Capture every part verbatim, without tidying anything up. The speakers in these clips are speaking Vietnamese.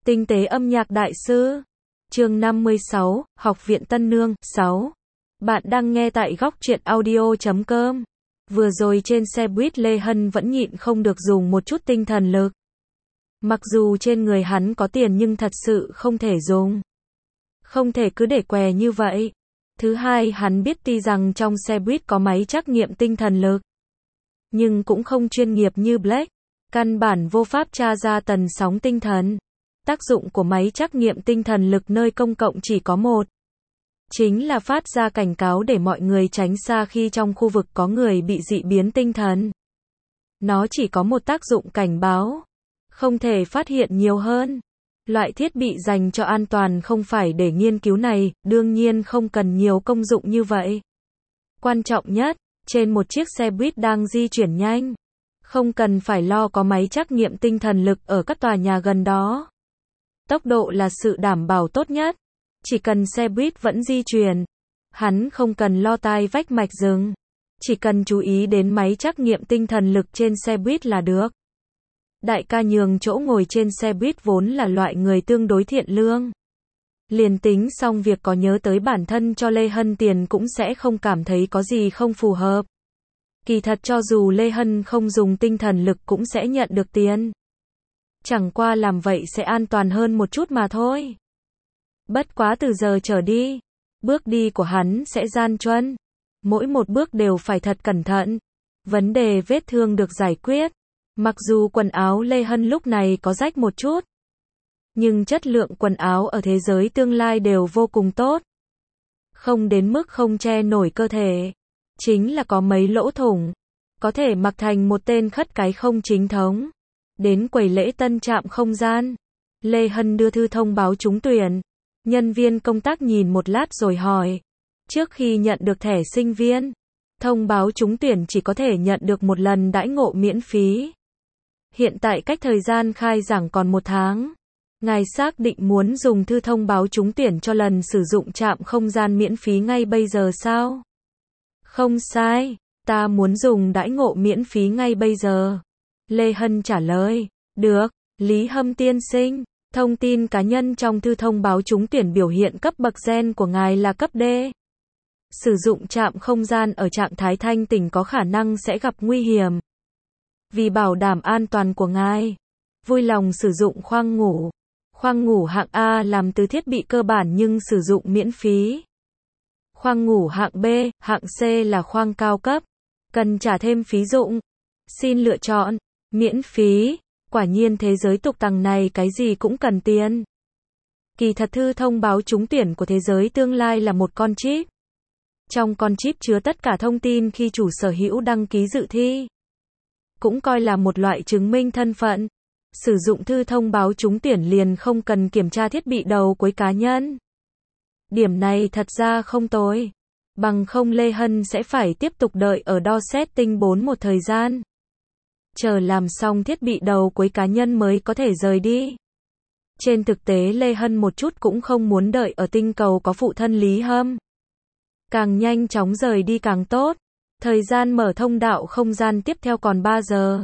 Tinh tế âm nhạc đại sư. Chương năm mươi sáu, Học viện Tân Nương. sáu. Bạn đang nghe tại góc truyện audio chấm com. Vừa rồi trên xe buýt Lê Hân vẫn nhịn không được dùng một chút tinh thần lực. Mặc dù trên người hắn có tiền nhưng thật sự không thể dùng. Không thể cứ để què như vậy. Thứ hai, hắn biết tuy rằng trong xe buýt có máy trắc nghiệm tinh thần lực, nhưng cũng không chuyên nghiệp như Black. Căn bản vô pháp tra ra tần sóng tinh thần. Tác dụng của máy trắc nghiệm tinh thần lực nơi công cộng chỉ có một. Chính là phát ra cảnh cáo để mọi người tránh xa khi trong khu vực có người bị dị biến tinh thần. Nó chỉ có một tác dụng cảnh báo. Không thể phát hiện nhiều hơn. Loại thiết bị dành cho an toàn không phải để nghiên cứu này, đương nhiên không cần nhiều công dụng như vậy. Quan trọng nhất, trên một chiếc xe buýt đang di chuyển nhanh, không cần phải lo có máy trắc nghiệm tinh thần lực ở các tòa nhà gần đó. Tốc độ là sự đảm bảo tốt nhất. Chỉ cần xe buýt vẫn di chuyển, hắn không cần lo tai vách mạch rừng. Chỉ cần chú ý đến máy trắc nghiệm tinh thần lực trên xe buýt là được. Đại ca nhường chỗ ngồi trên xe buýt vốn là loại người tương đối thiện lương. Liền tính xong việc có nhớ tới bản thân cho Lê Hân tiền cũng sẽ không cảm thấy có gì không phù hợp. Kỳ thật cho dù Lê Hân không dùng tinh thần lực cũng sẽ nhận được tiền. Chẳng qua làm vậy sẽ an toàn hơn một chút mà thôi. Bất quá từ giờ trở đi, bước đi của hắn sẽ gian truân. Mỗi một bước đều phải thật cẩn thận. Vấn đề vết thương được giải quyết. Mặc dù quần áo Lê Hân lúc này có rách một chút, nhưng chất lượng quần áo ở thế giới tương lai đều vô cùng tốt. Không đến mức không che nổi cơ thể. Chính là có mấy lỗ thủng. Có thể mặc thành một tên khất cái không chính thống. Đến quầy lễ tân trạm không gian, Lê Hân đưa thư thông báo trúng tuyển. Nhân viên công tác nhìn một lát rồi hỏi. Trước khi nhận được thẻ sinh viên, thông báo trúng tuyển chỉ có thể nhận được một lần đãi ngộ miễn phí. Hiện tại cách thời gian khai giảng còn một tháng. Ngài xác định muốn dùng thư thông báo trúng tuyển cho lần sử dụng trạm không gian miễn phí ngay bây giờ sao? Không sai, ta muốn dùng đãi ngộ miễn phí ngay bây giờ. Lê Hân trả lời. Được, Lý Hâm tiên sinh. Thông tin cá nhân trong thư thông báo trúng tuyển biểu hiện cấp bậc gen của ngài là cấp D. Sử dụng trạm không gian ở trạng thái thanh tỉnh có khả năng sẽ gặp nguy hiểm. Vì bảo đảm an toàn của ngài, vui lòng sử dụng khoang ngủ. Khoang ngủ hạng A làm từ thiết bị cơ bản nhưng sử dụng miễn phí. Khoang ngủ hạng B, hạng C là khoang cao cấp, cần trả thêm phí dụng. Xin lựa chọn miễn phí. Quả nhiên thế giới tục tằng này cái gì cũng cần tiền. Kỳ thật thư thông báo trúng tuyển của thế giới tương lai là một con chip. Trong con chip chứa tất cả thông tin khi chủ sở hữu đăng ký dự thi. Cũng coi là một loại chứng minh thân phận. Sử dụng thư thông báo trúng tuyển liền không cần kiểm tra thiết bị đầu cuối cá nhân. Điểm này thật ra không tồi. Bằng không Lê Hân sẽ phải tiếp tục đợi ở đo setting bốn một thời gian. Chờ làm xong thiết bị đầu cuối cá nhân mới có thể rời đi. Trên thực tế Lê Hân một chút cũng không muốn đợi ở tinh cầu có phụ thân Lý Hâm. Càng nhanh chóng rời đi càng tốt. Thời gian mở thông đạo không gian tiếp theo còn ba giờ.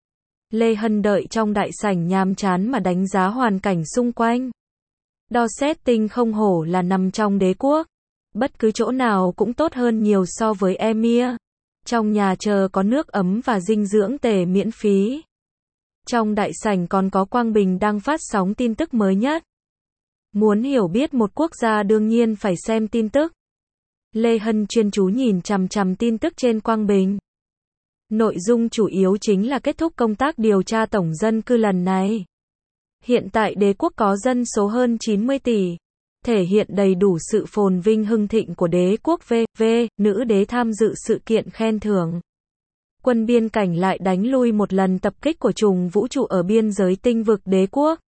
Lê Hân đợi trong đại sảnh nhàm chán mà đánh giá hoàn cảnh xung quanh. Đo setting không hổ là nằm trong đế quốc. Bất cứ chỗ nào cũng tốt hơn nhiều so với Emir. Trong nhà chờ có nước ấm và dinh dưỡng tề miễn phí. Trong đại sảnh còn có quang bình đang phát sóng tin tức mới nhất. Muốn hiểu biết một quốc gia đương nhiên phải xem tin tức. Lê Hân chuyên chú nhìn chằm chằm tin tức trên quang bình. Nội dung chủ yếu chính là kết thúc công tác điều tra tổng dân cư lần này. Hiện tại đế quốc có dân số hơn chín mươi tỷ. Thể hiện đầy đủ sự phồn vinh hưng thịnh của đế quốc. V V Nữ đế tham dự sự kiện khen thưởng. Quân biên cảnh lại đánh lui một lần tập kích của trùng vũ trụ ở biên giới tinh vực đế quốc.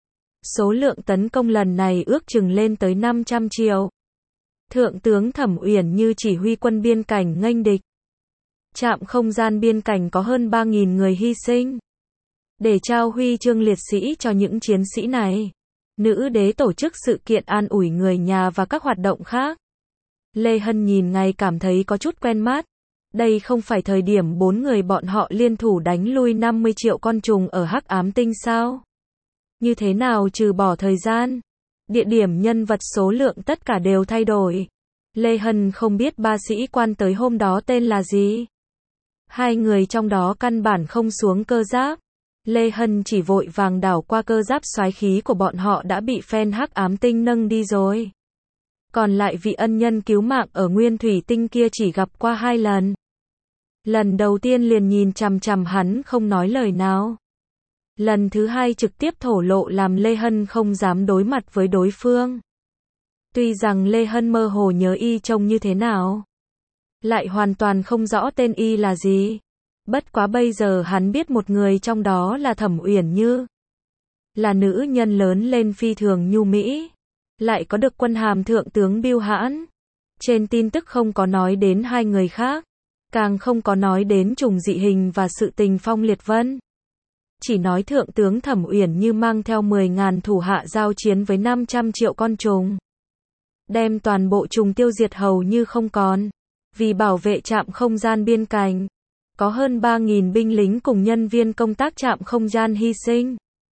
Số lượng tấn công lần này ước chừng lên tới năm trăm triệu. Thượng tướng Thẩm Uyển Như chỉ huy quân biên cảnh nghênh địch. Trạm không gian biên cảnh có hơn ba nghìn người hy sinh. Để trao huy chương liệt sĩ cho những chiến sĩ này, nữ đế tổ chức sự kiện an ủi người nhà và các hoạt động khác. Lê Hân nhìn ngay cảm thấy có chút quen mắt. Đây không phải thời điểm bốn người bọn họ liên thủ đánh lui năm mươi triệu con trùng ở Hắc Ám Tinh sao? Như thế nào trừ bỏ thời gian, địa điểm, nhân vật, số lượng tất cả đều thay đổi. Lê Hân không biết ba sĩ quan tới hôm đó tên là gì. Hai người trong đó căn bản không xuống cơ giáp. Lê Hân chỉ vội vàng đảo qua cơ giáp soái khí của bọn họ đã bị phen Hắc Ám Tinh nâng đi rồi. Còn lại vị ân nhân cứu mạng ở Nguyên Thủy Tinh kia chỉ gặp qua hai lần. Lần đầu tiên liền nhìn chằm chằm hắn không nói lời nào. Lần thứ hai trực tiếp thổ lộ làm Lê Hân không dám đối mặt với đối phương. Tuy rằng Lê Hân mơ hồ nhớ y trông như thế nào, lại hoàn toàn không rõ tên y là gì. Bất quá bây giờ hắn biết một người trong đó là Thẩm Uyển Như. Là nữ nhân lớn lên phi thường nhu mỹ. Lại có được quân hàm thượng tướng bưu hãn. Trên tin tức không có nói đến hai người khác. Càng không có nói đến trùng dị hình và sự tình Phong Liệt Vân. Chỉ nói thượng tướng Thẩm Uyển Như mang theo mười ngàn thủ hạ giao chiến với năm trăm triệu con trùng. Đem toàn bộ trùng tiêu diệt hầu như không còn. Vì bảo vệ trạm không gian biên cảnh. Có hơn ba nghìn binh lính cùng nhân viên công tác trạm không gian hy sinh.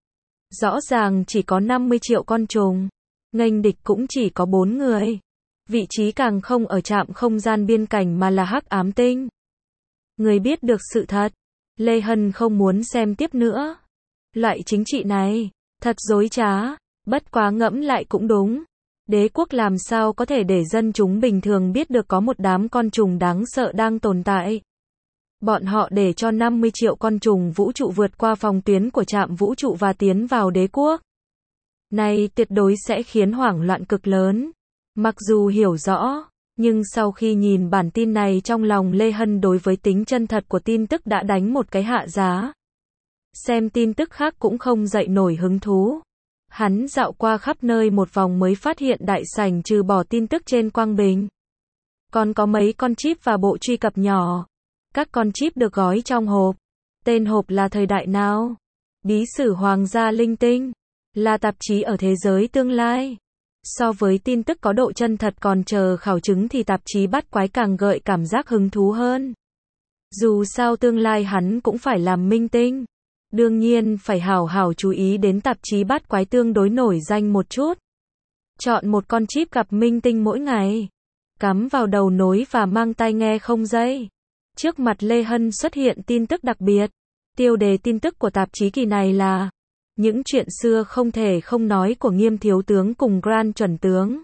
Rõ ràng chỉ có năm mươi triệu con trùng. Nghênh địch cũng chỉ có bốn người. Vị trí càng không ở trạm không gian biên cảnh mà là Hắc Ám Tinh. Người biết được sự thật. Lê Hân không muốn xem tiếp nữa. Loại chính trị này, thật dối trá. Bất quá ngẫm lại cũng đúng. Đế quốc làm sao có thể để dân chúng bình thường biết được có một đám con trùng đáng sợ đang tồn tại. Bọn họ để cho năm mươi triệu con trùng vũ trụ vượt qua phòng tuyến của trạm vũ trụ và tiến vào đế quốc. Này tuyệt đối sẽ khiến hoảng loạn cực lớn. Mặc dù hiểu rõ, nhưng sau khi nhìn bản tin này trong lòng Lê Hân đối với tính chân thật của tin tức đã đánh một cái hạ giá. Xem tin tức khác cũng không dậy nổi hứng thú. Hắn dạo qua khắp nơi một vòng mới phát hiện đại sảnh trừ bỏ tin tức trên quang bình. Còn có mấy con chip và bộ truy cập nhỏ. Các con chip được gói trong hộp. Tên hộp là thời đại nào? Bí sử Hoàng gia Linh Tinh. Là tạp chí ở thế giới tương lai. So với tin tức có độ chân thật còn chờ khảo chứng thì tạp chí Bát Quái càng gợi cảm giác hứng thú hơn. Dù sao tương lai hắn cũng phải làm minh tinh. Đương nhiên phải hảo hảo chú ý đến tạp chí Bát Quái tương đối nổi danh một chút. Chọn một con chip gặp minh tinh mỗi ngày. Cắm vào đầu nối và mang tai nghe không dây. Trước mặt Lê Hân xuất hiện tin tức đặc biệt. Tiêu đề tin tức của tạp chí kỳ này là những chuyện xưa không thể không nói của Nghiêm thiếu tướng cùng Grand chuẩn tướng.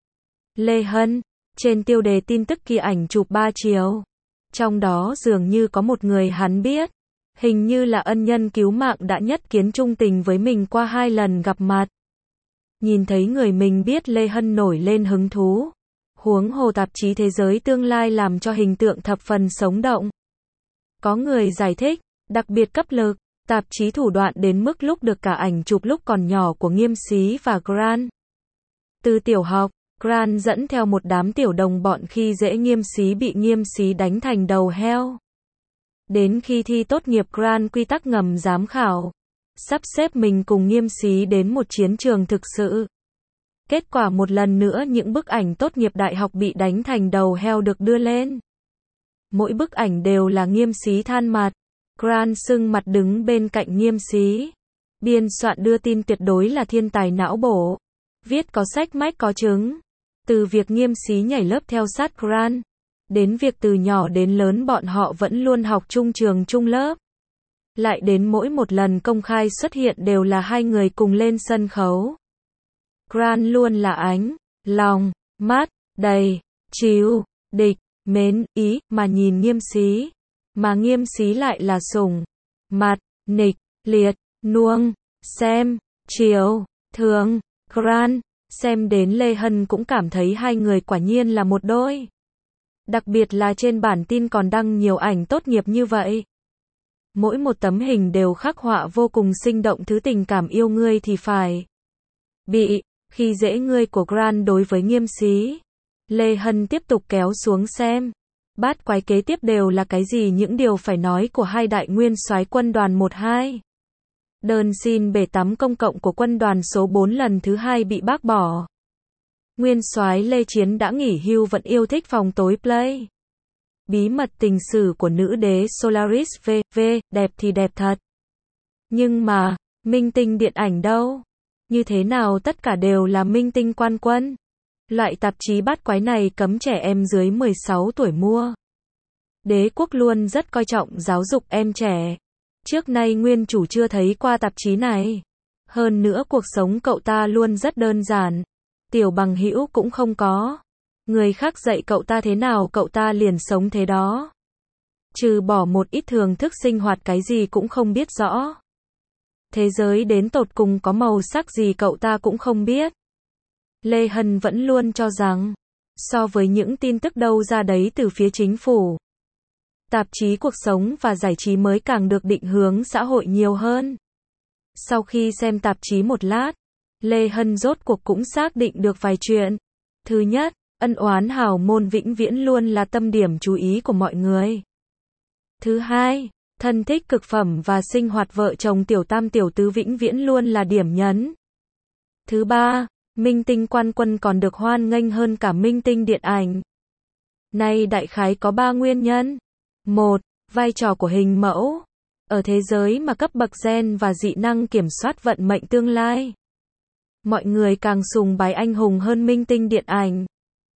Lê Hân, trên tiêu đề tin tức kia ảnh chụp ba chiều. Trong đó dường như có một người hắn biết. Hình như là ân nhân cứu mạng đã nhất kiến trung tình với mình qua hai lần gặp mặt. Nhìn thấy người mình biết Lê Hân nổi lên hứng thú. Huống hồ tạp chí Thế giới tương lai làm cho hình tượng thập phần sống động. Có người giải thích, đặc biệt cấp lực, tạp chí thủ đoạn đến mức lúc được cả ảnh chụp lúc còn nhỏ của Nghiêm Xí và Grant. Từ tiểu học, Grant dẫn theo một đám tiểu đồng bọn khi dễ Nghiêm Xí bị Nghiêm Xí đánh thành đầu heo. Đến khi thi tốt nghiệp Grant quy tắc ngầm giám khảo. Sắp xếp mình cùng Nghiêm Xí đến một chiến trường thực sự. Kết quả một lần nữa những bức ảnh tốt nghiệp đại học bị đánh thành đầu heo được đưa lên. Mỗi bức ảnh đều là Nghiêm Xí than mặt. Grant sưng mặt đứng bên cạnh Nghiêm Xí. Biên soạn đưa tin tuyệt đối là thiên tài não bổ. Viết có sách mách có chứng. Từ việc Nghiêm Xí nhảy lớp theo sát Grant. Đến việc từ nhỏ đến lớn bọn họ vẫn luôn học chung trường chung lớp. Lại đến mỗi một lần công khai xuất hiện đều là hai người cùng lên sân khấu. Grant luôn là ánh, lòng, mắt, đầy, chiều, địch, mến, ý, mà nhìn Nghiêm Xí. Mà Nghiêm Xí lại là sủng, mặt, nịch, liệt, nuông, xem, chiều, thương, Grant. Xem đến Lê Hân cũng cảm thấy hai người quả nhiên là một đôi. Đặc biệt là trên bản tin còn đăng nhiều ảnh tốt nghiệp như vậy. Mỗi một tấm hình đều khắc họa vô cùng sinh động thứ tình cảm yêu ngươi thì phải bị, khi dễ ngươi của Grant đối với Nghiêm Xí. Lê Hân tiếp tục kéo xuống xem. Bát Quái kế tiếp đều là cái gì những điều phải nói của hai đại nguyên soái quân đoàn một hai. Đơn xin bể tắm công cộng của quân đoàn số bốn lần thứ hai bị bác bỏ. Nguyên soái Lê Chiến đã nghỉ hưu vẫn yêu thích phòng tối play. Bí mật tình sử của nữ đế Solaris vê vê, đẹp thì đẹp thật. Nhưng mà, Minh tinh điện ảnh đâu? Như thế nào tất cả đều là minh tinh quan quân? Loại tạp chí bát quái này cấm trẻ em dưới mười sáu tuổi mua. Đế quốc luôn rất coi trọng giáo dục em trẻ. Trước nay nguyên chủ chưa thấy qua tạp chí này. Hơn nữa cuộc sống cậu ta luôn rất đơn giản. Tiểu bằng hữu cũng không có. Người khác dạy cậu ta thế nào cậu ta liền sống thế đó. Trừ bỏ một ít thường thức sinh hoạt cái gì cũng không biết rõ. Thế giới đến tột cùng có màu sắc gì cậu ta cũng không biết. Lê Hân vẫn luôn cho rằng, so với những tin tức đâu ra đấy từ phía chính phủ, tạp chí cuộc sống và giải trí mới càng được định hướng xã hội nhiều hơn. Sau khi xem tạp chí một lát, Lê Hân rốt cuộc cũng xác định được vài chuyện. Thứ nhất, ân oán hào môn vĩnh viễn luôn là tâm điểm chú ý của mọi người. Thứ hai, thân thích cực phẩm và sinh hoạt vợ chồng tiểu tam tiểu tứ vĩnh viễn luôn là điểm nhấn. Thứ ba, minh tinh quan quân còn được hoan nghênh hơn cả minh tinh điện ảnh. Này đại khái có ba nguyên nhân. Một, vai trò của hình mẫu. Ở thế giới mà cấp bậc gen và dị năng kiểm soát vận mệnh tương lai, mọi người càng sùng bái anh hùng hơn minh tinh điện ảnh.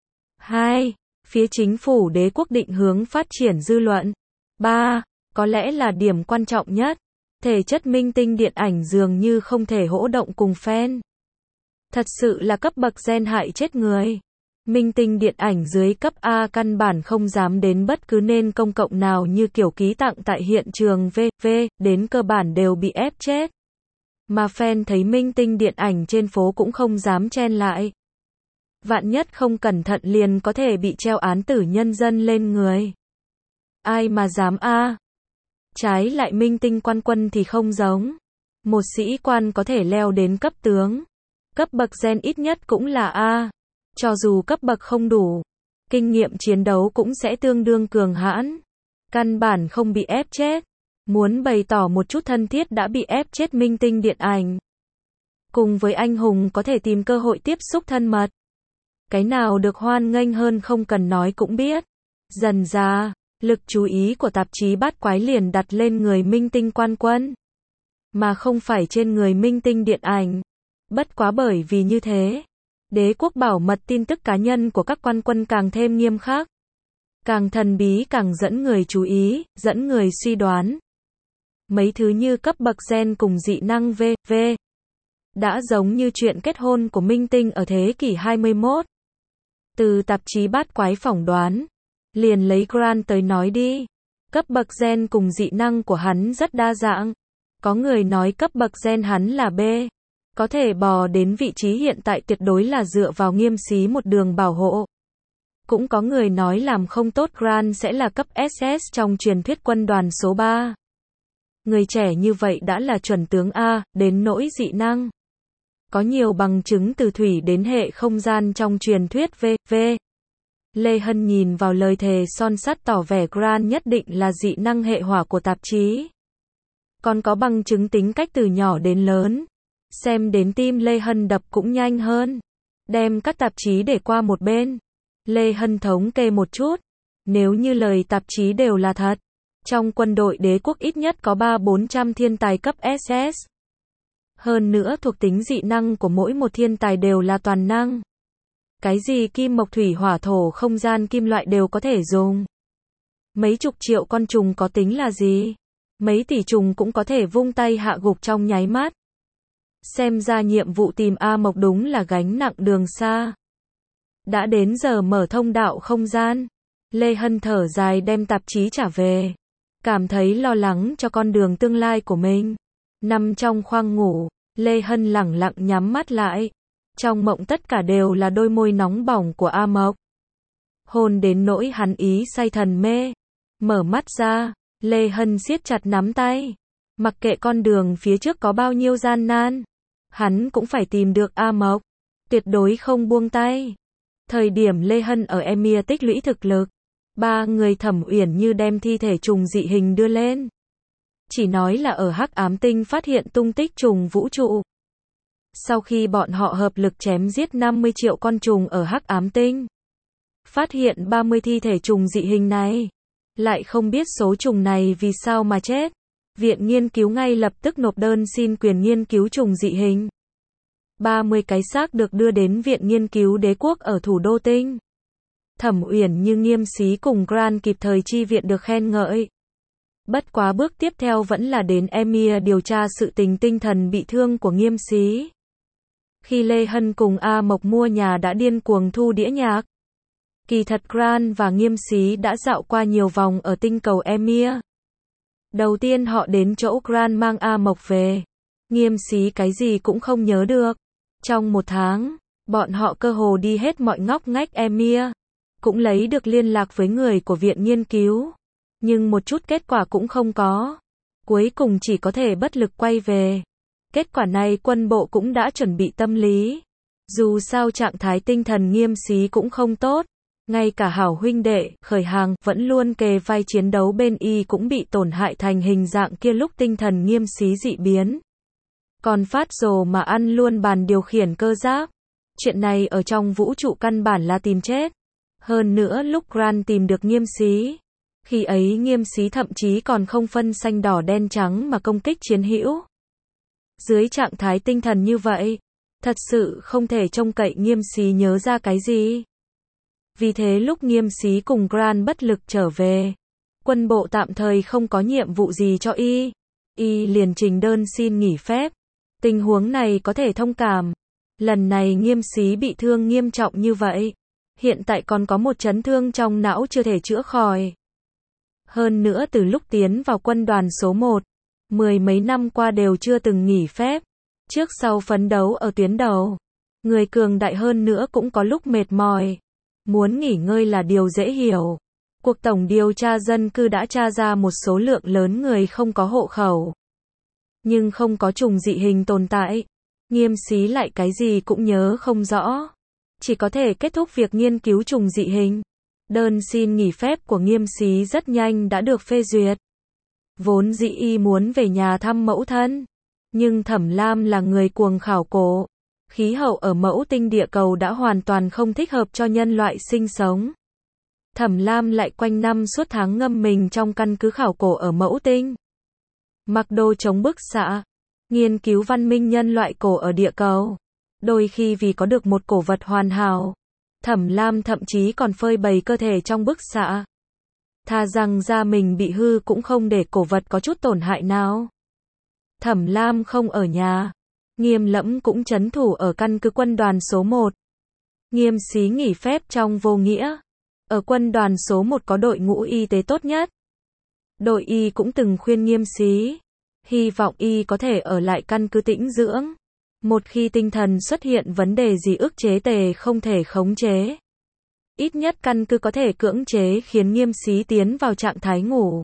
Hai, phía chính phủ đế quốc định hướng phát triển dư luận. Ba, có lẽ là điểm quan trọng nhất, thể chất minh tinh điện ảnh dường như không thể hỗ động cùng fan. Thật sự là cấp bậc gen hại chết người. Minh tinh điện ảnh dưới cấp A căn bản không dám đến bất cứ nên công cộng nào như kiểu ký tặng tại hiện trường vê vê, đến cơ bản đều bị ép chết. Mà fan thấy minh tinh điện ảnh trên phố cũng không dám chen lại. Vạn nhất không cẩn thận liền có thể bị treo án tử nhân dân lên người. Ai mà dám a? Trái lại minh tinh quan quân thì không giống. Một sĩ quan có thể leo đến cấp tướng. Cấp bậc gen ít nhất cũng là A. Cho dù cấp bậc không đủ, kinh nghiệm chiến đấu cũng sẽ tương đương cường hãn. Căn bản không bị ép chết. Muốn bày tỏ một chút thân thiết đã bị ép chết minh tinh điện ảnh. Cùng với anh hùng có thể tìm cơ hội tiếp xúc thân mật. Cái nào được hoan nghênh hơn không cần nói cũng biết. Dần ra, lực chú ý của tạp chí bát quái liền đặt lên người minh tinh quan quân, mà không phải trên người minh tinh điện ảnh. Bất quá bởi vì như thế, đế quốc bảo mật tin tức cá nhân của các quan quân càng thêm nghiêm khắc. Càng thần bí càng dẫn người chú ý, dẫn người suy đoán. Mấy thứ như cấp bậc gen cùng dị năng vê vê đã giống như chuyện kết hôn của minh tinh ở thế kỷ hai mươi mốt. Từ tạp chí bát quái phỏng đoán, liền lấy Grant tới nói đi. Cấp bậc gen cùng dị năng của hắn rất đa dạng. Có người nói cấp bậc gen hắn là B. Có thể bò đến vị trí hiện tại tuyệt đối là dựa vào nghiêm xí một đường bảo hộ. Cũng có người nói làm không tốt Grant sẽ là cấp ét ét trong truyền thuyết quân đoàn số ba. Người trẻ như vậy đã là chuẩn tướng A, đến nỗi dị năng. Có nhiều bằng chứng từ thủy đến hệ không gian trong truyền thuyết vê vê. Lê Hân nhìn vào lời thề son sắt tỏ vẻ Grant nhất định là dị năng hệ hỏa của tạp chí. Còn có bằng chứng tính cách từ nhỏ đến lớn. Xem đến tim Lê Hân đập cũng nhanh hơn. Đem các tạp chí để qua một bên. Lê Hân thống kê một chút. Nếu như lời tạp chí đều là thật, trong quân đội đế quốc ít nhất có ba bốn trăm thiên tài cấp ét ét. Hơn nữa thuộc tính dị năng của mỗi một thiên tài đều là toàn năng. Cái gì kim mộc thủy hỏa thổ không gian kim loại đều có thể dùng. Mấy chục triệu con trùng có tính là gì? Mấy tỷ trùng cũng có thể vung tay hạ gục trong nháy mắt. Xem ra nhiệm vụ tìm A Mộc đúng là gánh nặng đường xa. Đã đến giờ mở thông đạo không gian. Lê Hân thở dài đem tạp chí trả về. Cảm thấy lo lắng cho con đường tương lai của mình. Nằm trong khoang ngủ, Lê Hân lẳng lặng nhắm mắt lại. Trong mộng tất cả đều là đôi môi nóng bỏng của A Mộc. Hôn đến nỗi hắn ý say thần mê. Mở mắt ra, Lê Hân siết chặt nắm tay. Mặc kệ con đường phía trước có bao nhiêu gian nan, hắn cũng phải tìm được A Mộc. Tuyệt đối không buông tay. Thời điểm Lê Hân ở Emir tích lũy thực lực, ba người Thẩm Uyển Như đem thi thể trùng dị hình đưa lên. Chỉ nói là ở Hắc Ám Tinh phát hiện tung tích trùng vũ trụ. Sau khi bọn họ hợp lực chém giết năm mươi triệu con trùng ở Hắc Ám Tinh, phát hiện ba mươi thi thể trùng dị hình này. Lại không biết số trùng này vì sao mà chết. Viện nghiên cứu ngay lập tức nộp đơn xin quyền nghiên cứu trùng dị hình. ba mươi cái xác được đưa đến Viện Nghiên cứu Đế quốc ở thủ đô Tinh. Thẩm Uyển Như, Nghiêm Xí cùng Grant kịp thời chi viện được khen ngợi. Bất quá bước tiếp theo vẫn là đến Emir điều tra sự tình tinh thần bị thương của Nghiêm Xí. Khi Lê Hân cùng A Mộc mua nhà đã điên cuồng thu đĩa nhạc. Kỳ thật Grant và Nghiêm Xí đã dạo qua nhiều vòng ở tinh cầu Emir. Đầu tiên họ đến chỗ Grant mang A Mộc về. Nghiêm Xí cái gì cũng không nhớ được. Trong một tháng, bọn họ cơ hồ đi hết mọi ngóc ngách Emir. Cũng lấy được liên lạc với người của viện nghiên cứu. Nhưng một chút kết quả cũng không có. Cuối cùng chỉ có thể bất lực quay về. Kết quả này quân bộ cũng đã chuẩn bị tâm lý. Dù sao trạng thái tinh thần Nghiêm Xí cũng không tốt. Ngay cả hảo huynh đệ, Khởi Hàng, vẫn luôn kề vai chiến đấu bên y cũng bị tổn hại thành hình dạng kia lúc tinh thần Nghiêm Xí dị biến. Còn phát rồ mà ăn luôn bàn điều khiển cơ giáp. Chuyện này ở trong vũ trụ căn bản là tìm chết. Hơn nữa lúc Grant tìm được Nghiêm Xí. Khi ấy Nghiêm Xí thậm chí còn không phân xanh đỏ đen trắng mà công kích chiến hữu. Dưới trạng thái tinh thần như vậy, thật sự không thể trông cậy Nghiêm Xí nhớ ra cái gì. Vì thế lúc Nghiêm Xí cùng Grant bất lực trở về, quân bộ tạm thời không có nhiệm vụ gì cho y. Y liền trình đơn xin nghỉ phép. Tình huống này có thể thông cảm. Lần này Nghiêm Xí bị thương nghiêm trọng như vậy. Hiện tại còn có một chấn thương trong não chưa thể chữa khỏi. Hơn nữa từ lúc tiến vào quân đoàn số một, mười mấy năm qua đều chưa từng nghỉ phép. Trước sau phấn đấu ở tuyến đầu. Người cường đại hơn nữa cũng có lúc mệt mỏi. Muốn nghỉ ngơi là điều dễ hiểu. Cuộc tổng điều tra dân cư đã tra ra một số lượng lớn người không có hộ khẩu. Nhưng không có trùng dị hình tồn tại. Nghiêm Xí lại cái gì cũng nhớ không rõ. Chỉ có thể kết thúc việc nghiên cứu trùng dị hình. Đơn xin nghỉ phép của Nghiêm Xí rất nhanh đã được phê duyệt. Vốn dĩ y muốn về nhà thăm mẫu thân. Nhưng Thẩm Lam là người cuồng khảo cổ. Khí hậu ở mẫu tinh địa cầu đã hoàn toàn không thích hợp cho nhân loại sinh sống. Thẩm Lam lại quanh năm suốt tháng ngâm mình trong căn cứ khảo cổ ở mẫu tinh. Mặc đồ chống bức xạ. Nghiên cứu văn minh nhân loại cổ ở địa cầu. Đôi khi vì có được một cổ vật hoàn hảo. Thẩm Lam thậm chí còn phơi bày cơ thể trong bức xạ. Thà rằng da mình bị hư cũng không để cổ vật có chút tổn hại nào. Thẩm Lam không ở nhà. Nghiêm Lẫm cũng trấn thủ ở căn cứ quân đoàn số một. Nghiêm Xí nghỉ phép trong vô nghĩa. Ở quân đoàn số một có đội ngũ y tế tốt nhất. Đội y cũng từng khuyên Nghiêm Xí. Hy vọng y có thể ở lại căn cứ tĩnh dưỡng. Một khi tinh thần xuất hiện vấn đề gì ức chế tề không thể khống chế. Ít nhất căn cứ có thể cưỡng chế khiến Nghiêm Xí tiến vào trạng thái ngủ.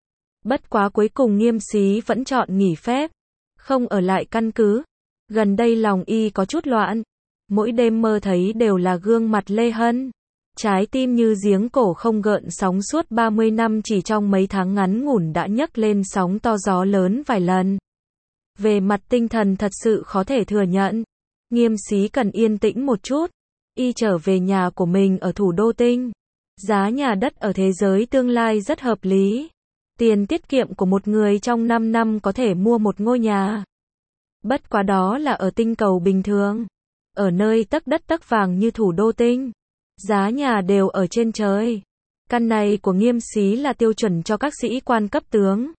Bất quá cuối cùng Nghiêm Xí vẫn chọn nghỉ phép. Không ở lại căn cứ. Gần đây lòng y có chút loạn. Mỗi đêm mơ thấy đều là gương mặt Lê Hân. Trái tim như giếng cổ không gợn sóng suốt ba mươi năm chỉ trong mấy tháng ngắn ngủn đã nhấc lên sóng to gió lớn vài lần. Về mặt tinh thần thật sự khó thể thừa nhận. Nghiêm Xí cần yên tĩnh một chút. Y trở về nhà của mình ở thủ đô Tinh. Giá nhà đất ở thế giới tương lai rất hợp lý. Tiền tiết kiệm của một người trong năm năm có thể mua một ngôi nhà. Bất quá đó là ở tinh cầu bình thường. Ở nơi tấc đất tấc vàng như thủ đô Tinh. Giá nhà đều ở trên trời. Căn này của Nghiêm Xí là tiêu chuẩn cho các sĩ quan cấp tướng.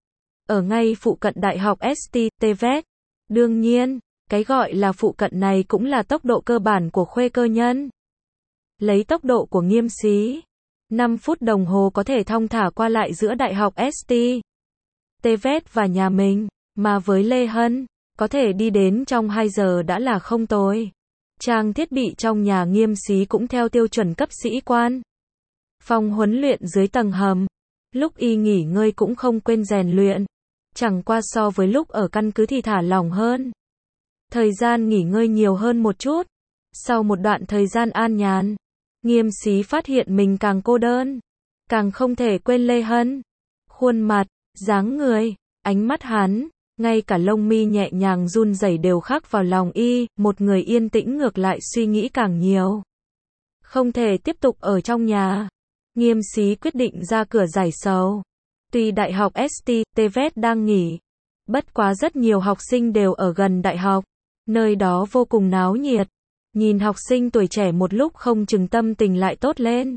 Ở ngay phụ cận Đại học ét tê, tê vê e tê. Đương nhiên, cái gọi là phụ cận này cũng là tốc độ cơ bản của khuê cơ nhân. Lấy tốc độ của Nghiêm Xí, năm phút đồng hồ có thể thong thả qua lại giữa Đại học ét tê, tê vê e tê và nhà mình, mà với Lê Hân, có thể đi đến trong hai giờ đã là không tồi. Trang thiết bị trong nhà Nghiêm Xí cũng theo tiêu chuẩn cấp sĩ quan. Phòng huấn luyện dưới tầng hầm. Lúc y nghỉ ngơi cũng không quên rèn luyện. Chẳng qua so với lúc ở căn cứ thì thả lỏng hơn. Thời gian nghỉ ngơi nhiều hơn một chút. Sau một đoạn thời gian an nhàn, Nghiêm Xí phát hiện mình càng cô đơn. Càng không thể quên Lê Hân. Khuôn mặt, dáng người, ánh mắt hắn, ngay cả lông mi nhẹ nhàng run rẩy đều khắc vào lòng y. Một người yên tĩnh ngược lại suy nghĩ càng nhiều. Không thể tiếp tục ở trong nhà. Nghiêm Xí quyết định ra cửa giải sầu. Tuy đại học ét tê, tê vê e tê đang nghỉ, bất quá rất nhiều học sinh đều ở gần đại học, nơi đó vô cùng náo nhiệt. Nhìn học sinh tuổi trẻ một lúc không chừng tâm tình lại tốt lên.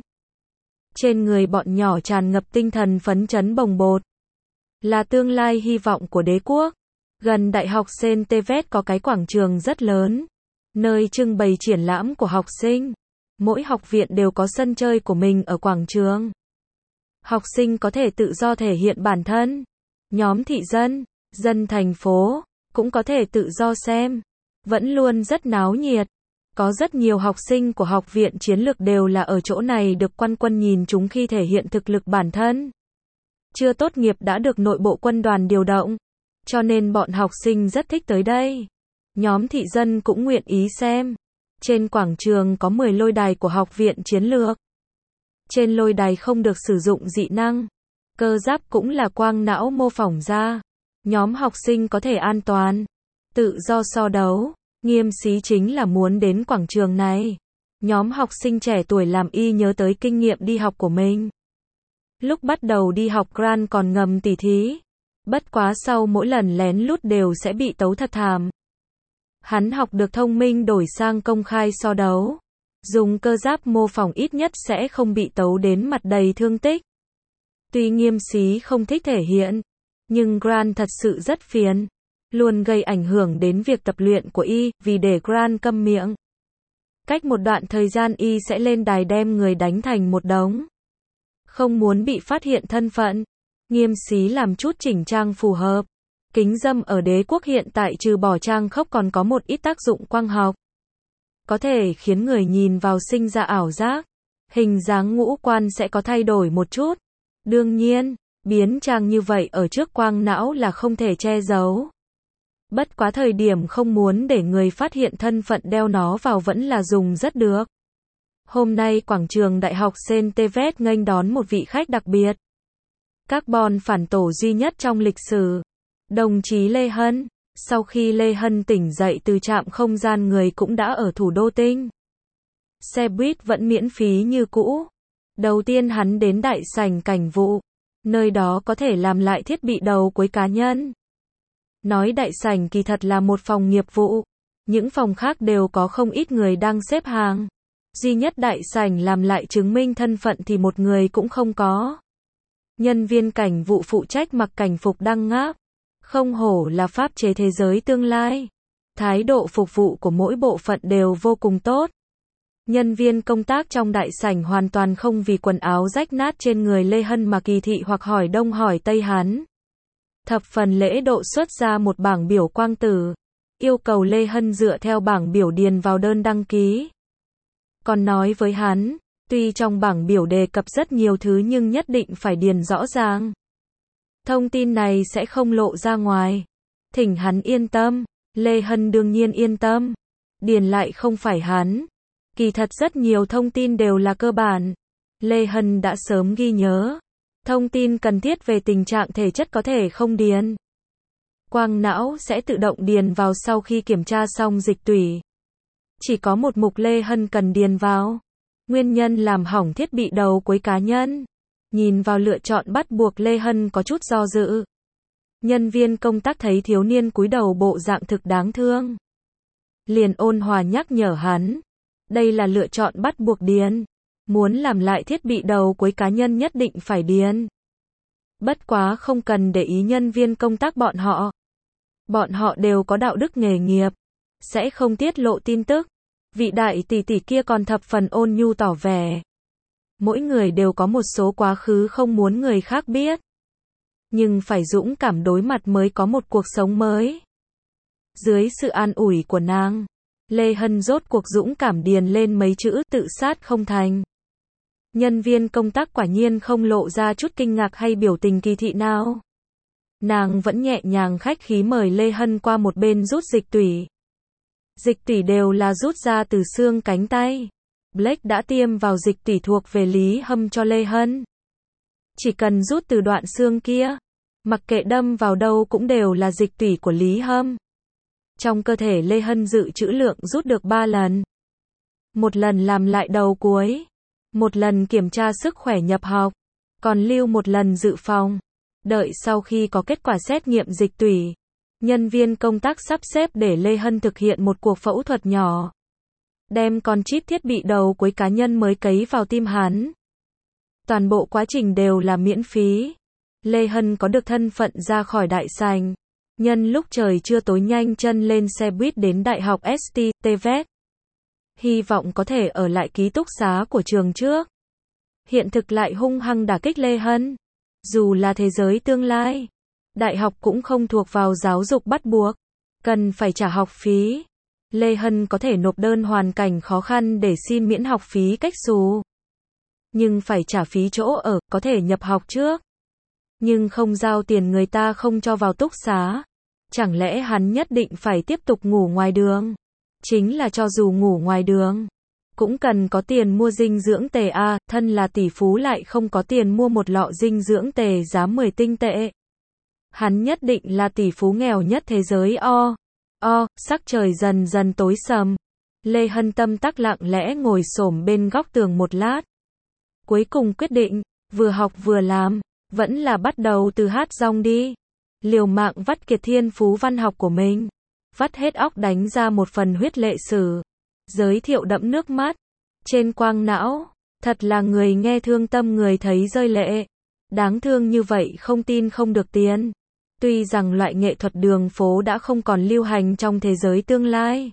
Trên người bọn nhỏ tràn ngập tinh thần phấn chấn bồng bột. Là tương lai hy vọng của đế quốc. Gần đại học Saint tê vê e tê có cái quảng trường rất lớn, nơi trưng bày triển lãm của học sinh. Mỗi học viện đều có sân chơi của mình ở quảng trường. Học sinh có thể tự do thể hiện bản thân. Nhóm thị dân, dân thành phố, cũng có thể tự do xem. Vẫn luôn rất náo nhiệt. Có rất nhiều học sinh của học viện chiến lược đều là ở chỗ này được quan quân nhìn chúng khi thể hiện thực lực bản thân. Chưa tốt nghiệp đã được nội bộ quân đoàn điều động, cho nên bọn học sinh rất thích tới đây. Nhóm thị dân cũng nguyện ý xem. Trên quảng trường có mười lôi đài của học viện chiến lược. Trên lôi đài không được sử dụng dị năng. Cơ giáp cũng là quang não mô phỏng ra. Nhóm học sinh có thể an toàn, tự do so đấu. Nghiêm xí chính là muốn đến quảng trường này. Nhóm học sinh trẻ tuổi làm y nhớ tới kinh nghiệm đi học của mình. Lúc bắt đầu đi học Grant còn ngầm tỉ thí. Bất quá sau mỗi lần lén lút đều sẽ bị tấu thật thảm. Hắn học được thông minh đổi sang công khai so đấu. Dùng cơ giáp mô phỏng ít nhất sẽ không bị tấu đến mặt đầy thương tích. Tuy nghiêm xí không thích thể hiện, nhưng Grant thật sự rất phiền. Luôn gây ảnh hưởng đến việc tập luyện của y, vì để Grant câm miệng. Cách một đoạn thời gian y sẽ lên đài đem người đánh thành một đống. Không muốn bị phát hiện thân phận, nghiêm xí làm chút chỉnh trang phù hợp. Kính râm ở đế quốc hiện tại trừ bỏ trang khốc còn có một ít tác dụng quang học. Có thể khiến người nhìn vào sinh ra ảo giác. Hình dáng ngũ quan sẽ có thay đổi một chút. Đương nhiên, biến trang như vậy ở trước quang não là không thể che giấu. Bất quá thời điểm không muốn để người phát hiện thân phận đeo nó vào vẫn là dùng rất được. Hôm nay quảng trường đại học Saint tê vê e tê nghênh đón một vị khách đặc biệt. Carbon phản tổ duy nhất trong lịch sử. Đồng chí Lê Hân. Sau khi Lê Hân tỉnh dậy từ trạm không gian người cũng đã ở thủ đô Tinh. Xe buýt vẫn miễn phí như cũ. Đầu tiên hắn đến đại sảnh cảnh vụ. Nơi đó có thể làm lại thiết bị đầu cuối cá nhân. Nói đại sảnh kỳ thật là một phòng nghiệp vụ. Những phòng khác đều có không ít người đang xếp hàng. Duy nhất đại sảnh làm lại chứng minh thân phận thì một người cũng không có. Nhân viên cảnh vụ phụ trách mặc cảnh phục đang ngáp. Không hổ là pháp chế thế giới tương lai. Thái độ phục vụ của mỗi bộ phận đều vô cùng tốt. Nhân viên công tác trong đại sảnh hoàn toàn không vì quần áo rách nát trên người Lê Hân mà kỳ thị hoặc hỏi đông hỏi tây hắn. Thập phần lễ độ xuất ra một bảng biểu quang tử. Yêu cầu Lê Hân dựa theo bảng biểu điền vào đơn đăng ký. Còn nói với hắn, tuy trong bảng biểu đề cập rất nhiều thứ nhưng nhất định phải điền rõ ràng. Thông tin này sẽ không lộ ra ngoài. Thỉnh hắn yên tâm. Lê Hân đương nhiên yên tâm. Điền lại không phải hắn. Kỳ thật rất nhiều thông tin đều là cơ bản. Lê Hân đã sớm ghi nhớ. Thông tin cần thiết về tình trạng thể chất có thể không điền. Quang não sẽ tự động điền vào sau khi kiểm tra xong dịch tủy. Chỉ có một mục Lê Hân cần điền vào. Nguyên nhân làm hỏng thiết bị đầu cuối cá nhân. Nhìn vào lựa chọn bắt buộc Lê Hân có chút do dự. Nhân viên công tác thấy thiếu niên cúi đầu bộ dạng thực đáng thương. Liền ôn hòa nhắc nhở hắn. Đây là lựa chọn bắt buộc điền. Muốn làm lại thiết bị đầu cuối cá nhân nhất định phải điền. Bất quá không cần để ý nhân viên công tác bọn họ. Bọn họ đều có đạo đức nghề nghiệp. Sẽ không tiết lộ tin tức. Vị đại tỷ tỷ kia còn thập phần ôn nhu tỏ vẻ. Mỗi người đều có một số quá khứ không muốn người khác biết. Nhưng phải dũng cảm đối mặt mới có một cuộc sống mới. Dưới sự an ủi của nàng, Lê Hân rốt cuộc dũng cảm điền lên mấy chữ tự sát không thành. Nhân viên công tác quả nhiên không lộ ra chút kinh ngạc hay biểu tình kỳ thị nào. Nàng vẫn nhẹ nhàng khách khí mời Lê Hân qua một bên rút dịch tủy. Dịch tủy đều là rút ra từ xương cánh tay. Blake đã tiêm vào dịch tủy thuộc về Lý Hâm cho Lê Hân. Chỉ cần rút từ đoạn xương kia, mặc kệ đâm vào đâu cũng đều là dịch tủy của Lý Hâm. Trong cơ thể Lê Hân dự trữ lượng rút được ba lần. Một lần làm lại đầu cuối, một lần kiểm tra sức khỏe nhập học, còn lưu một lần dự phòng. Đợi sau khi có kết quả xét nghiệm dịch tủy, nhân viên công tác sắp xếp để Lê Hân thực hiện một cuộc phẫu thuật nhỏ. Đem con chip thiết bị đầu cuối cá nhân mới cấy vào tim hắn. Toàn bộ quá trình đều là miễn phí. Lê Hân có được thân phận ra khỏi đại sảnh. Nhân lúc trời chưa tối nhanh chân lên xe buýt đến Đại học ét tê tê vét. Hy vọng có thể ở lại ký túc xá của trường trước. Hiện thực lại hung hăng đả kích Lê Hân. Dù là thế giới tương lai, đại học cũng không thuộc vào giáo dục bắt buộc, cần phải trả học phí. Lê Hân có thể nộp đơn hoàn cảnh khó khăn để xin miễn học phí cách xù. Nhưng phải trả phí chỗ ở, có thể nhập học trước. Nhưng không giao tiền người ta không cho vào túc xá. Chẳng lẽ hắn nhất định phải tiếp tục ngủ ngoài đường? Chính là cho dù ngủ ngoài đường, cũng cần có tiền mua dinh dưỡng tề a, thân là tỷ phú lại không có tiền mua một lọ dinh dưỡng tề giá mười tinh tệ. Hắn nhất định là tỷ phú nghèo nhất thế giới o. O, sắc trời dần dần tối sầm. Lê Hân tâm tắc lặng lẽ ngồi xổm bên góc tường một lát. Cuối cùng quyết định, vừa học vừa làm, vẫn là bắt đầu từ hát rong đi. Liều mạng vắt kiệt thiên phú văn học của mình. Vắt hết óc đánh ra một phần huyết lệ sử. Giới thiệu đẫm nước mắt. Trên quang não, thật là người nghe thương tâm người thấy rơi lệ. Đáng thương như vậy không tin không được tiền. Tuy rằng loại nghệ thuật đường phố đã không còn lưu hành trong thế giới tương lai.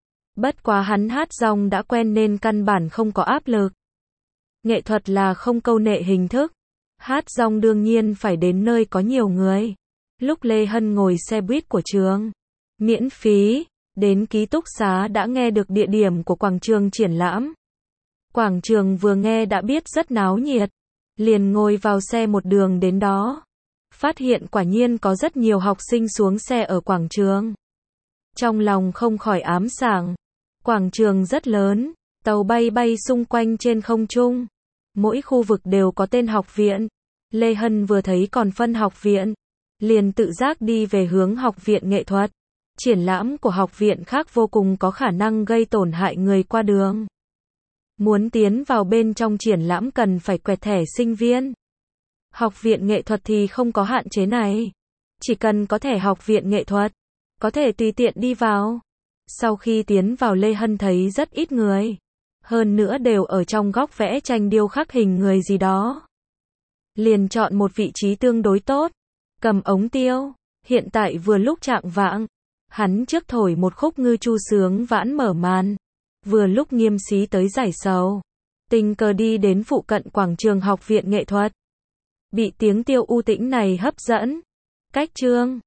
Bất quá hắn hát rong đã quen nên căn bản không có áp lực. Nghệ thuật là không câu nệ hình thức. Hát rong đương nhiên phải đến nơi có nhiều người. Lúc Lê Hân ngồi xe buýt của trường, miễn phí, đến ký túc xá đã nghe được địa điểm của quảng trường triển lãm. Quảng trường vừa nghe đã biết rất náo nhiệt. Liền ngồi vào xe một đường đến đó. Phát hiện quả nhiên có rất nhiều học sinh xuống xe ở quảng trường. Trong lòng không khỏi ám sảng. Quảng trường rất lớn, tàu bay bay xung quanh trên không trung. Mỗi khu vực đều có tên học viện. Lê Hân vừa thấy còn phân học viện, liền tự giác đi về hướng học viện nghệ thuật. Triển lãm của học viện khác vô cùng có khả năng gây tổn hại người qua đường. Muốn tiến vào bên trong triển lãm cần phải quẹt thẻ sinh viên. Học viện nghệ thuật thì không có hạn chế này. Chỉ cần có thẻ học viện nghệ thuật, có thể tùy tiện đi vào. Sau khi tiến vào Lê Hân thấy rất ít người. Hơn nữa đều ở trong góc vẽ tranh điêu khắc hình người gì đó. Liền chọn một vị trí tương đối tốt. Cầm ống tiêu. Hiện tại vừa lúc trạng vạng. Hắn trước thổi một khúc ngư chu sướng vãn mở màn. Vừa lúc Nghiêm Xí tới giải sầu. Tình cờ đi đến phụ cận quảng trường học viện nghệ thuật. Bị tiếng tiêu u tĩnh này hấp dẫn. Cách chương